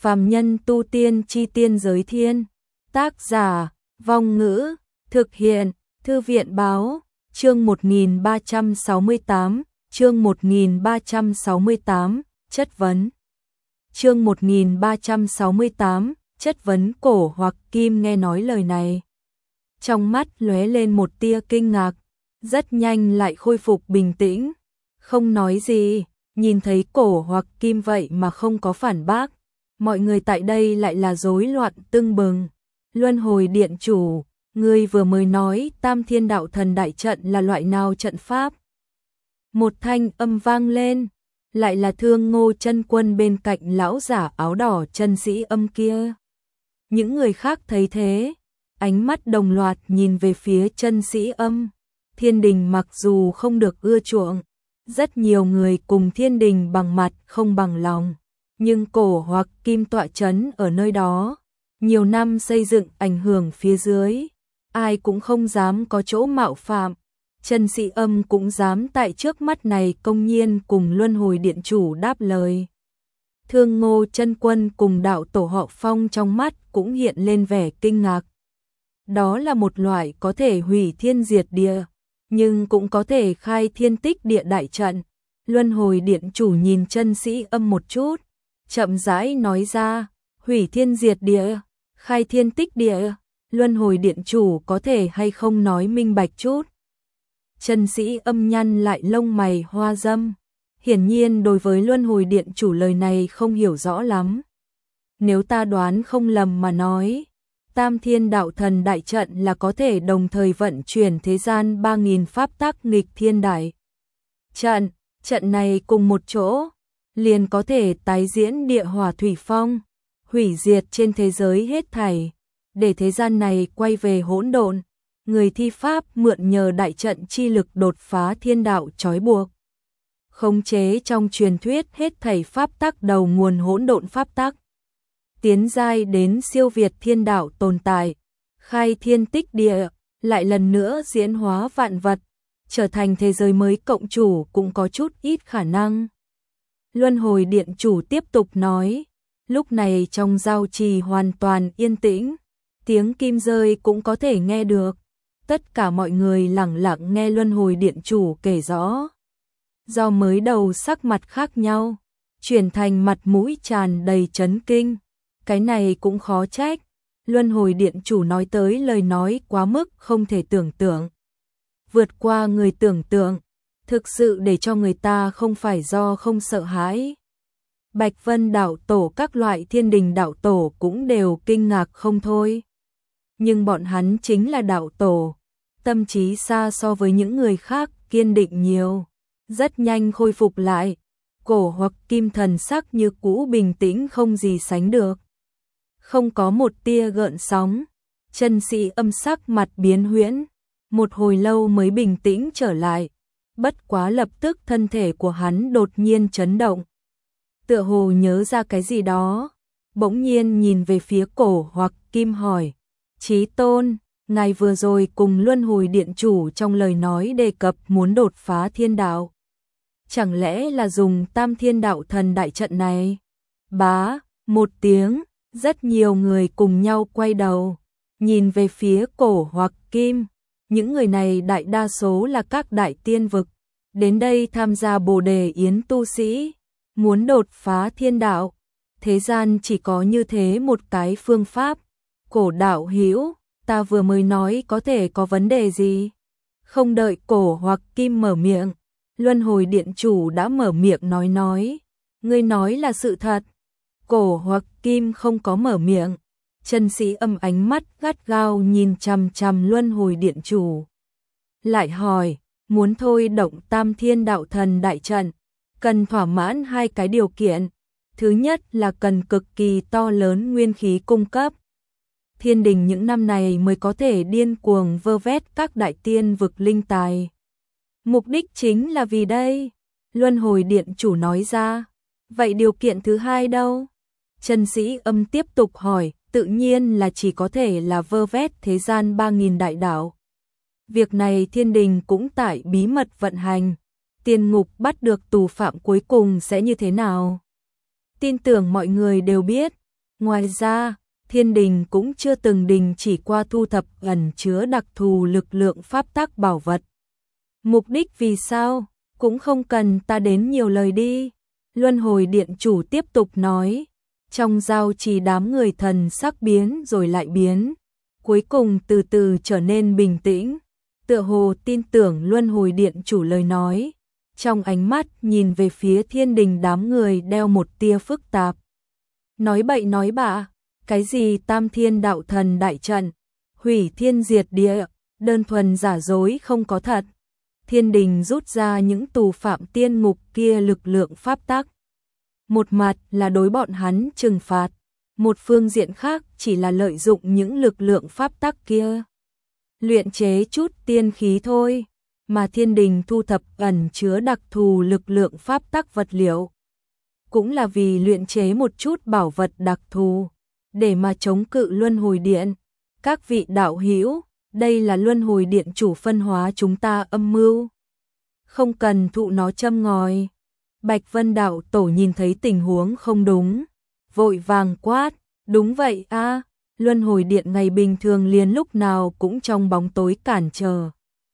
Phàm nhân tu tiên chi tiên giới thiên. Tác giả, Vong Ngữ, thực hiện, Thư viện Báo, chương 1368, chương 1368, chất vấn. Chương 1368, chất vấn. Cổ Hoặc Kim nghe nói lời này, trong mắt lóe lên một tia kinh ngạc, rất nhanh lại khôi phục bình tĩnh, không nói gì. Nhìn thấy Cổ Hoặc Kim vậy mà không có phản bác, mọi người tại đây lại là rối loạn tưng bừng. Luân Hồi Điện chủ, ngươi vừa mới nói Tam Thiên Đạo Thần đại trận là loại nào trận pháp? Một thanh âm vang lên, lại là Thương Ngô Chân Quân bên cạnh lão giả áo đỏ Chân Sĩ Âm kia. Những người khác thấy thế, ánh mắt đồng loạt nhìn về phía Chân Sĩ Âm. Thiên đình mặc dù không được ưa chuộng, rất nhiều người cùng thiên đình bằng mặt không bằng lòng, nhưng Cổ Hoặc Kim tọa chấn ở nơi đó, nhiều năm xây dựng ảnh hưởng phía dưới, ai cũng không dám có chỗ mạo phạm. Chân Sĩ Âm cũng dám tại trước mắt này công nhiên cùng Luân Hồi Điện chủ đáp lời. Thương Ngô Chân Quân cùng đạo tổ họ Phong trong mắt cũng hiện lên vẻ kinh ngạc. Đó là một loại có thể hủy thiên diệt địa, nhưng cũng có thể khai thiên tích địa đại trận. Luân Hồi Điện chủ nhìn Chân Sĩ Âm một chút, chậm rãi nói ra, hủy thiên diệt địa, khai thiên tích địa, Luân Hồi Điện chủ có thể hay không nói minh bạch chút. Chân Sĩ Âm nhăn lại lông mày hoa dâm, hiển nhiên đối với Luân Hồi Điện chủ lời này không hiểu rõ lắm. Nếu ta đoán không lầm mà nói, Tam Thiên Đạo Thần đại trận là có thể đồng thời vận chuyển thế gian 3000 pháp tắc nghịch thiên đại trận, trận này cùng một chỗ liền có thể tái diễn địa hỏa thủy phong, hủy diệt trên thế giới hết thảy, để thế gian này quay về hỗn độn. Người thi pháp mượn nhờ đại trận chi lực đột phá thiên đạo trói buộc, khống chế trong truyền thuyết hết thảy pháp tắc đầu nguồn hỗn độn pháp tắc, tiến giai đến siêu việt thiên đạo tồn tại, khai thiên tích địa, lại lần nữa diễn hóa vạn vật, trở thành thế giới mới cộng chủ cũng có chút ít khả năng. Luân Hồi Điện chủ tiếp tục nói, lúc này trong giao trì hoàn toàn yên tĩnh, tiếng kim rơi cũng có thể nghe được. Tất cả mọi người lặng lặng nghe Luân Hồi Điện chủ kể rõ. Do mới đầu sắc mặt khác nhau, chuyển thành mặt mũi tràn đầy chấn kinh. Cái này cũng khó trách. Luân Hồi Điện chủ nói tới lời nói quá mức không thể tưởng tượng, vượt qua người tưởng tượng, thực sự để cho người ta không phải do không sợ hãi. Bạch Vân đạo tổ các loại thiên đình đạo tổ cũng đều kinh ngạc không thôi. Nhưng bọn hắn chính là đạo tổ, tâm trí xa so với những người khác kiên định nhiều, rất nhanh khôi phục lại. Cổ Hoặc Kim thần sắc như cũ bình tĩnh không gì sánh được, không có một tia gợn sóng. Chân Sĩ Âm sắc mặt biến huyễn, một hồi lâu mới bình tĩnh trở lại, bất quá lập tức thân thể của hắn đột nhiên chấn động, tựa hồ nhớ ra cái gì đó, bỗng nhiên nhìn về phía Cổ Hoặc Kim hỏi, Chí Tôn, ngài vừa rồi cùng Luân Hồi Điện chủ trong lời nói đề cập muốn đột phá thiên đạo, chẳng lẽ là dùng Tam Thiên Đạo Thần đại trận này? Bá, một tiếng, rất nhiều người cùng nhau quay đầu, nhìn về phía Cổ Hoặc Kim. Những người này đại đa số là các đại tiên vực, đến đây tham gia Bồ Đề Yến tu sĩ, muốn đột phá thiên đạo. Thế gian chỉ có như thế một cái phương pháp. Cổ đạo hữu, ta vừa mới nói có thể có vấn đề gì? Không đợi Cổ Hoặc Kim mở miệng, Luân Hồi Điện chủ đã mở miệng nói, ngươi nói là sự thật. Cổ Hoặc Kim không có mở miệng, Chân Sĩ Âm ánh mắt gắt gao nhìn chằm chằm Luân Hồi Điện chủ, lại hỏi, muốn thôi động Tam Thiên Đạo Thần đại trận, cần thỏa mãn hai cái điều kiện. Thứ nhất là cần cực kỳ to lớn nguyên khí cung cấp. Thiên đình những năm này mới có thể điên cuồng vơ vét các đại tiên vực linh tài. Mục đích chính là vì đây. Luân Hồi Điện chủ nói ra. Vậy điều kiện thứ hai đâu? Chân Sĩ Âm tiếp tục hỏi, tự nhiên là chỉ có thể là vơ vét thế gian 3000 đại đạo. Việc này thiên đình cũng tại bí mật vận hành. Tiên ngục bắt được tù phạm cuối cùng sẽ như thế nào? Tin tưởng mọi người đều biết, Ngoài ra, thiên đình cũng chưa từng đình chỉ qua thu thập ẩn chứa đặc thù lực lượng pháp tắc bảo vật. Mục đích vì sao, cũng không cần ta đến nhiều lời đi. Luân hồi điện chủ tiếp tục nói, trong giao trì đám người thần sắc biến rồi lại biến, cuối cùng từ từ trở nên bình tĩnh, tựa hồ tin tưởng luân hồi điện chủ lời nói, trong ánh mắt nhìn về phía thiên đình đám người đeo một tia phức tạp. Nói bậy nói bạ, cái gì tam thiên đạo thần đại trận, hủy thiên diệt địa, đơn thuần giả dối không có thật. Thiên đình rút ra những tù phạm tiên ngục kia lực lượng pháp tắc. Một mặt là đối bọn hắn trừng phạt, một phương diện khác chỉ là lợi dụng những lực lượng pháp tắc kia. Luyện chế chút tiên khí thôi, mà thiên đình thu thập ẩn chứa đặc thù lực lượng pháp tắc vật liệu. Cũng là vì luyện chế một chút bảo vật đặc thù, để mà chống cự luân hồi điện. Các vị đạo hữu, đây là luân hồi điện chủ phân hóa chúng ta âm mưu. Không cần thụ nó châm ngòi. Bạch Vân đạo tổ nhìn thấy tình huống không đúng, vội vàng quát, đúng vậy a, luân hồi điện ngày bình thường liền lúc nào cũng trong bóng tối cản trở.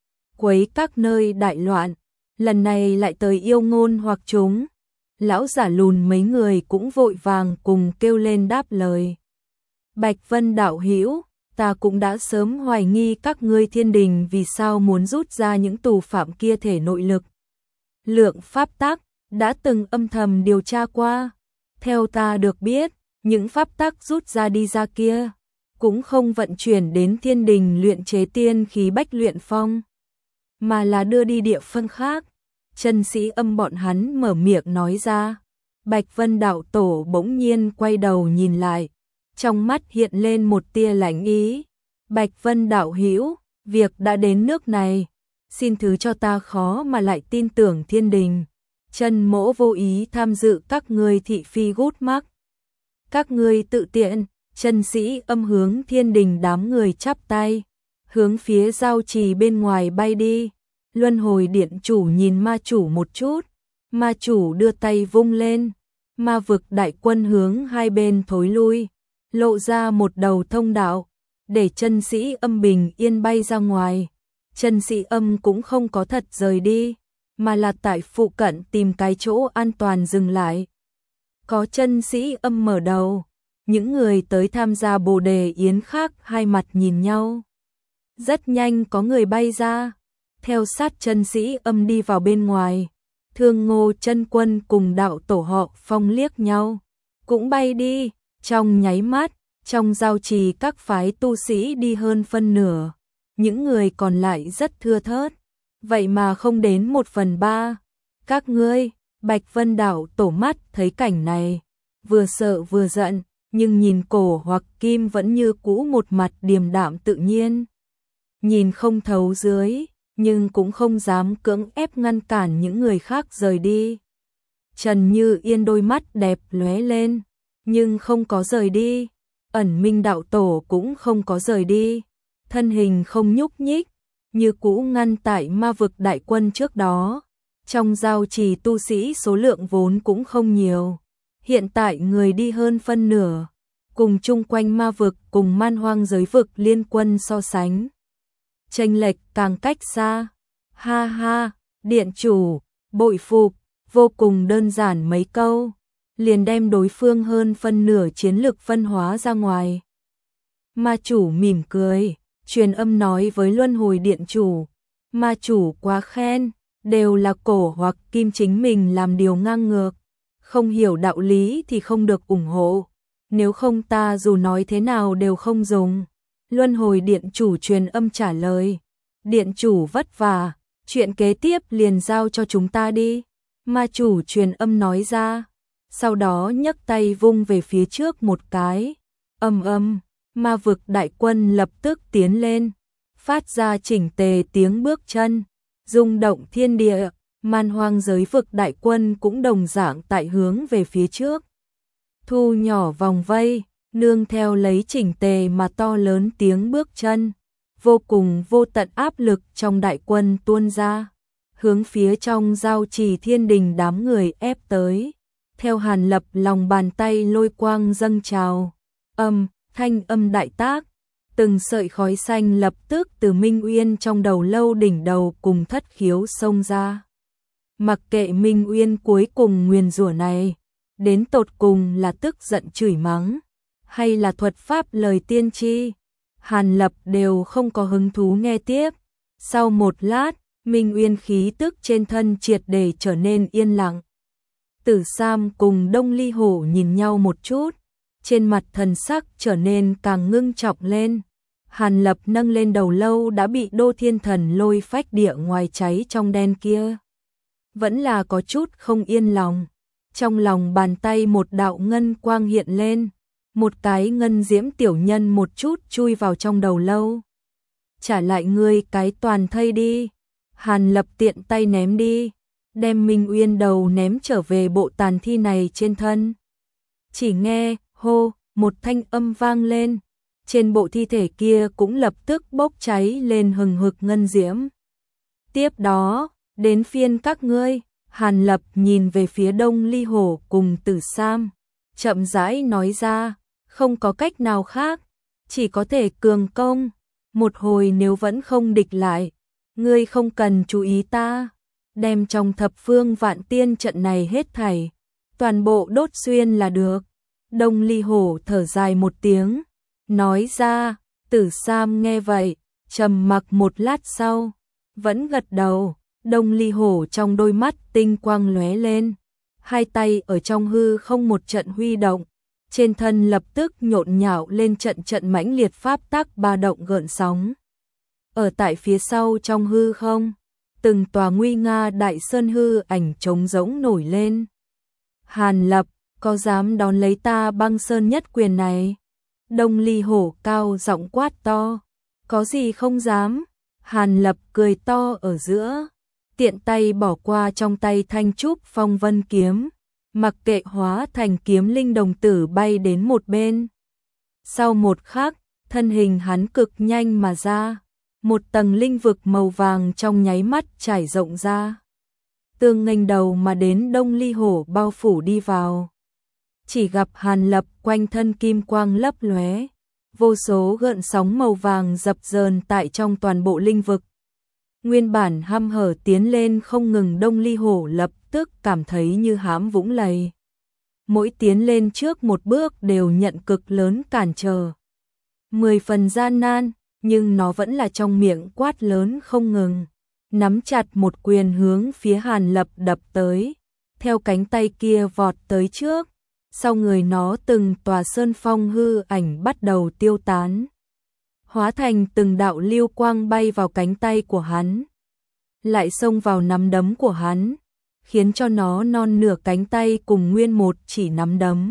Quấy các nơi đại loạn, lần này lại tới yêu ngôn hoặc chúng. Lão giả lùn mấy người cũng vội vàng cùng kêu lên đáp lời. Bạch Vân đạo hữu, ta cũng đã sớm hoài nghi các ngươi thiên đình vì sao muốn rút ra những tù phạm kia thể nội lực. Lượng pháp tắc, đã từng âm thầm điều tra qua. Theo ta được biết, những pháp tắc rút ra đi ra kia, cũng không vận chuyển đến thiên đình luyện chế tiên khí bách luyện phong, mà là đưa đi địa phương khác. Chân sĩ âm bọn hắn mở miệng nói ra. Bạch Vân đạo tổ bỗng nhiên quay đầu nhìn lại, trong mắt hiện lên một tia lạnh ý. Bạch Vân đạo hữu, việc đã đến nước này, xin thứ cho ta khó mà lại tin tưởng thiên đình. Chân mỗ vô ý tham dự các ngươi thị phi gút mắc. Các ngươi tự tiện. Chân sĩ âm hướng thiên đình đám người chắp tay, hướng phía giao trì bên ngoài bay đi. Luân hồi điện chủ nhìn ma chủ một chút, ma chủ đưa tay vung lên, ma vực đại quân hướng hai bên thối lui, lộ ra một đầu thông đạo, để chân sĩ âm bình yên bay ra ngoài. Chân sĩ âm cũng không có thật rời đi, mà là tại phụ cận tìm cái chỗ an toàn dừng lại. Có chân sĩ âm mở đầu, những người tới tham gia bồ đề yến khác hai mặt nhìn nhau. Rất nhanh có người bay ra, theo sát chân sĩ âm đi vào bên ngoài. Thương Ngô chân quân cùng đạo tổ họ Phong liếc nhau, cũng bay đi. Trong nháy mắt, trong giao trì các phái tu sĩ đi hơn phân nửa, những người còn lại rất thưa thớt, vậy mà không đến 1/3. Các ngươi, Bạch Vân đạo tổ mắt thấy cảnh này, vừa sợ vừa giận, nhưng nhìn Cổ Hoặc Kim vẫn như cũ một mặt điềm đạm tự nhiên. Nhìn không thấu dưới, nhưng cũng không dám cưỡng ép ngăn cản những người khác rời đi. Trần Như Yên đôi mắt đẹp lóe lên, nhưng không có rời đi. Ẩn Minh đạo tổ cũng không có rời đi, thân hình không nhúc nhích, như cũ ngăn tại ma vực đại quân trước đó. Trong giao trì tu sĩ số lượng vốn cũng không nhiều, hiện tại người đi hơn phân nửa, cùng chung quanh ma vực cùng man hoang giới vực liên quân so sánh, chênh lệch càng cách xa. Ha ha, điện chủ, bội phục, vô cùng đơn giản mấy câu, liền đem đối phương hơn phân nửa chiến lực phân hóa ra ngoài. Ma chủ mỉm cười, truyền âm nói với luân hồi điện chủ, ma chủ quá khen, đều là Cổ Hoặc Kim chính mình làm điều ngang ngược, không hiểu đạo lý thì không được ủng hộ, nếu không ta dù nói thế nào đều không dùng. Luân hồi điện chủ truyền âm trả lời, điện chủ vất vả, chuyện kế tiếp liền giao cho chúng ta đi. Ma chủ truyền âm nói ra, sau đó nhấc tay vung về phía trước một cái, ma vực đại quân lập tức tiến lên, phát ra chỉnh tề tiếng bước chân, rung động thiên địa. Man hoang giới vực đại quân cũng đồng dạng tại hướng về phía trước, thu nhỏ vòng vây, nương theo lấy chỉnh tề mà to lớn tiếng bước chân, vô cùng vô tận áp lực trong đại quân tuôn ra, hướng phía trong giao trì thiên đình đám người ép tới. Theo Hàn Lập lòng bàn tay lôi quang dâng trào, Thanh âm đại tác, từng sợi khói xanh lập tức từ Minh Uyên trong đầu lâu đỉnh đầu cùng thất khiếu xông ra. Mặc kệ Minh Uyên cuối cùng nguyền rủa này, đến tột cùng là tức giận chửi mắng, hay là thuật pháp lời tiên tri, Hàn Lập đều không có hứng thú nghe tiếp. Sau một lát, Minh Uyên khí tức trên thân triệt để trở nên yên lặng. Tử Sam cùng Đông Ly Hổ nhìn nhau một chút, trên mặt thần sắc trở nên càng ngưng trọng lên. Hàn Lập nâng lên đầu lâu đã bị Đô Thiên Thần lôi phách địa ngoài cháy trong đen kia. Vẫn là có chút không yên lòng. Trong lòng bàn tay một đạo ngân quang hiện lên, một cái ngân diễm tiểu nhân một chút chui vào trong đầu lâu. Trả lại ngươi cái toàn thây đi. Hàn Lập tiện tay ném đi, đem Minh Uyên đầu ném trở về bộ tàn thi này trên thân. Chỉ nghe, hô, một thanh âm vang lên, trên bộ thi thể kia cũng lập tức bốc cháy lên hừng hực ngân diễm. Tiếp đó, đến phiên các ngươi. Hàn Lập nhìn về phía Đông Ly Hổ cùng Tử Sam, chậm rãi nói ra, không có cách nào khác, chỉ có thể cường công. Một hồi nếu vẫn không địch lại, ngươi không cần chú ý ta, đem trong thập phương vạn tiên trận này hết thảy, toàn bộ đốt xuyên là được. Đông Ly Hổ thở dài một tiếng, nói ra. Tử Sam nghe vậy, trầm mặc một lát sau, vẫn gật đầu. Đông Ly Hổ trong đôi mắt tinh quang lóe lên, hai tay ở trong hư không một trận huy động, trên thân lập tức nhộn nhạo lên trận trận mãnh liệt pháp tắc ba động gợn sóng. Ở tại phía sau trong hư không, từng tòa nguy nga đại sơn hư ảnh trống rỗng nổi lên. Hàn Lập, có dám đón lấy ta băng sơn nhất quyền này? Đông Ly Hổ cao giọng quát to. Có gì không dám? Hàn Lập cười to ở giữa, tiện tay bỏ qua trong tay thanh trúc phong vân kiếm, mặc kệ hóa thành kiếm linh đồng tử bay đến một bên. Sau một khắc, thân hình hắn cực nhanh mà ra, một tầng linh vực màu vàng trong nháy mắt trải rộng ra, tương nghênh đầu mà đến Đông Ly Hổ bao phủ đi vào. Chỉ gặp Hàn Lập quanh thân kim quang lấp lóe, vô số gợn sóng màu vàng dập dờn tại trong toàn bộ linh vực. Nguyên bản hăm hở tiến lên không ngừng Đông Ly Hổ lập tức cảm thấy như hãm vũng lầy. Mỗi tiến lên trước một bước đều nhận cực lớn cản trở. 10 phần gian nan, nhưng nó vẫn là trong miệng quát lớn không ngừng. Nắm chặt một quyền hướng phía Hàn Lập đập tới, theo cánh tay kia vọt tới trước. Sau người nó từng tòa sơn phong hư ảnh bắt đầu tiêu tán, hóa thành từng đạo lưu quang bay vào cánh tay của hắn, lại xông vào nắm đấm của hắn, khiến cho nó non nửa cánh tay cùng nguyên một chỉ nắm đấm.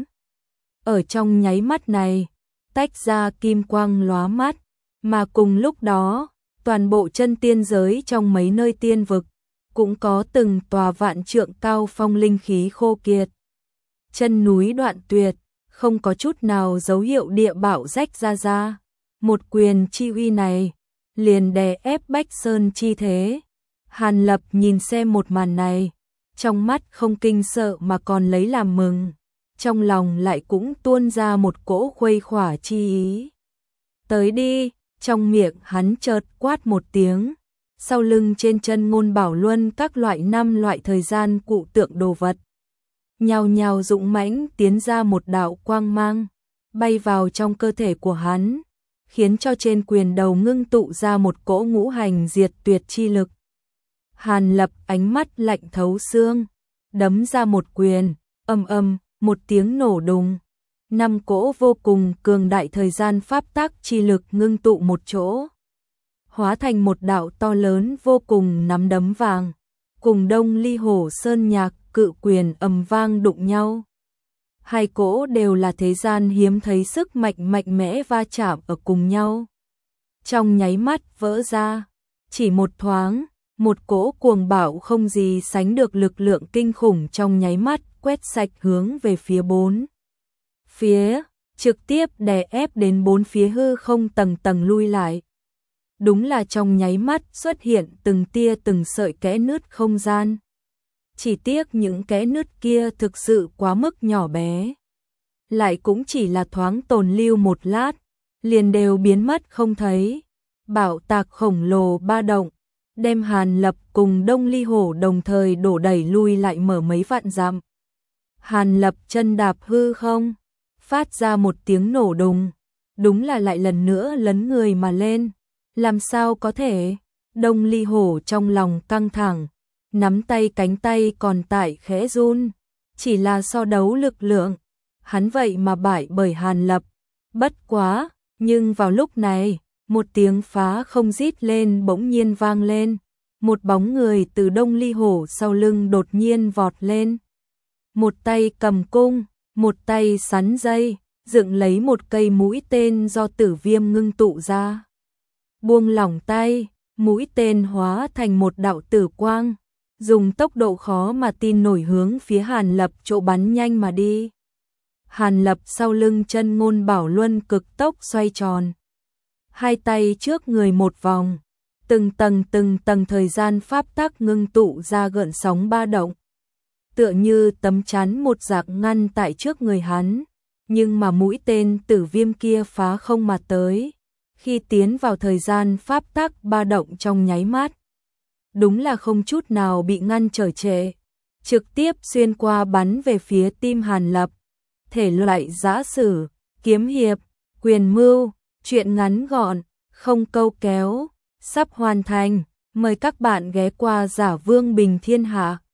Ở trong nháy mắt này, tách ra kim quang lóa mắt, mà cùng lúc đó, toàn bộ chân tiên giới trong mấy nơi tiên vực, cũng có từng tòa vạn trượng cao phong linh khí khô kiệt. Chân núi đoạn tuyệt, không có chút nào dấu hiệu địa bạo rách ra. Một quyền chi uy này, liền đè ép Bách Sơn chi thế. Hàn Lập nhìn xem một màn này, trong mắt không kinh sợ mà còn lấy làm mừng, trong lòng lại cũng tuôn ra một cỗ khuây khỏa chi ý. Tới đi, trong miệng hắn chợt quát một tiếng, sau lưng trên chân Ngôn Bảo Luân các loại 5 loại thời gian cụ tượng đồ vật nhào nhào dũng mãnh tiến ra một đạo quang mang, bay vào trong cơ thể của hắn, khiến cho trên quyền đầu ngưng tụ ra một cỗ ngũ hành diệt tuyệt chi lực. Hàn Lập ánh mắt lạnh thấu xương, đấm ra một quyền, một tiếng nổ đùng. 5 cỗ vô cùng cường đại thời gian pháp tắc chi lực ngưng tụ một chỗ, hóa thành một đạo to lớn vô cùng nắm đấm vàng, cùng Đông Ly Hổ Sơn Nhạc cự quyền ầm vang đụng nhau. Hai cỗ đều là thế gian hiếm thấy sức mạnh mạnh mẽ va chạm ở cùng nhau. Trong nháy mắt vỡ ra, chỉ một thoáng, một cỗ cuồng bạo không gì sánh được lực lượng kinh khủng trong nháy mắt quét sạch hướng về phía 4 phía, trực tiếp đè ép đến 4 phía hư không tầng tầng lui lại. Đúng là trong nháy mắt xuất hiện từng tia từng sợi kẽ nứt không gian. Chỉ tiếc những kẽ nứt kia thực sự quá mức nhỏ bé. lại cũng chỉ là thoáng tồn lưu một lát, liền đều biến mất không thấy. Bạo tạc khổng lồ ba động, đem Hàn Lập cùng Đông Ly Hổ đồng thời đổ đẩy lui lại mở mấy vạn dặm. Hàn Lập chân đạp hư không, phát ra một tiếng nổ đùng, đúng là lại lần nữa lấn người mà lên. Làm sao có thể? Đông Ly Hổ trong lòng căng thẳng, nắm tay cánh tay còn tại khẽ run, chỉ là so đấu lực lượng, hắn vậy mà bại bởi Hàn Lập. Bất quá, nhưng vào lúc này, một tiếng phá không rít lên bỗng nhiên vang lên, một bóng người từ Đông Ly Hổ sau lưng đột nhiên vọt lên. Một tay cầm cung, một tay sắn dây, dựng lấy một cây mũi tên do Tử Viêm ngưng tụ ra. Buông lỏng tay, mũi tên hóa thành một đạo tử quang, dùng tốc độ khó mà tin nổi hướng phía Hàn Lập chỗ bắn nhanh mà đi. Hàn Lập sau lưng Chân Ngôn Bảo Luân cực tốc xoay tròn, hai tay trước người một vòng, từng tầng thời gian pháp tắc ngưng tụ ra gợn sóng ba động, tựa như tấm chắn một dạng ngăn tại trước người hắn, nhưng mà mũi tên Tử Viêm kia phá không mà tới, khi tiến vào thời gian pháp tắc ba động trong nháy mắt, đúng là không chút nào bị ngăn trở trệ, trực tiếp xuyên qua bắn về phía tim Hàn Lập. Thể loại giã sử, kiếm hiệp, quyền mưu, truyện ngắn gọn, không câu kéo, sắp hoàn thành, mời các bạn ghé qua Giả Vương Bình Thiên Hạ.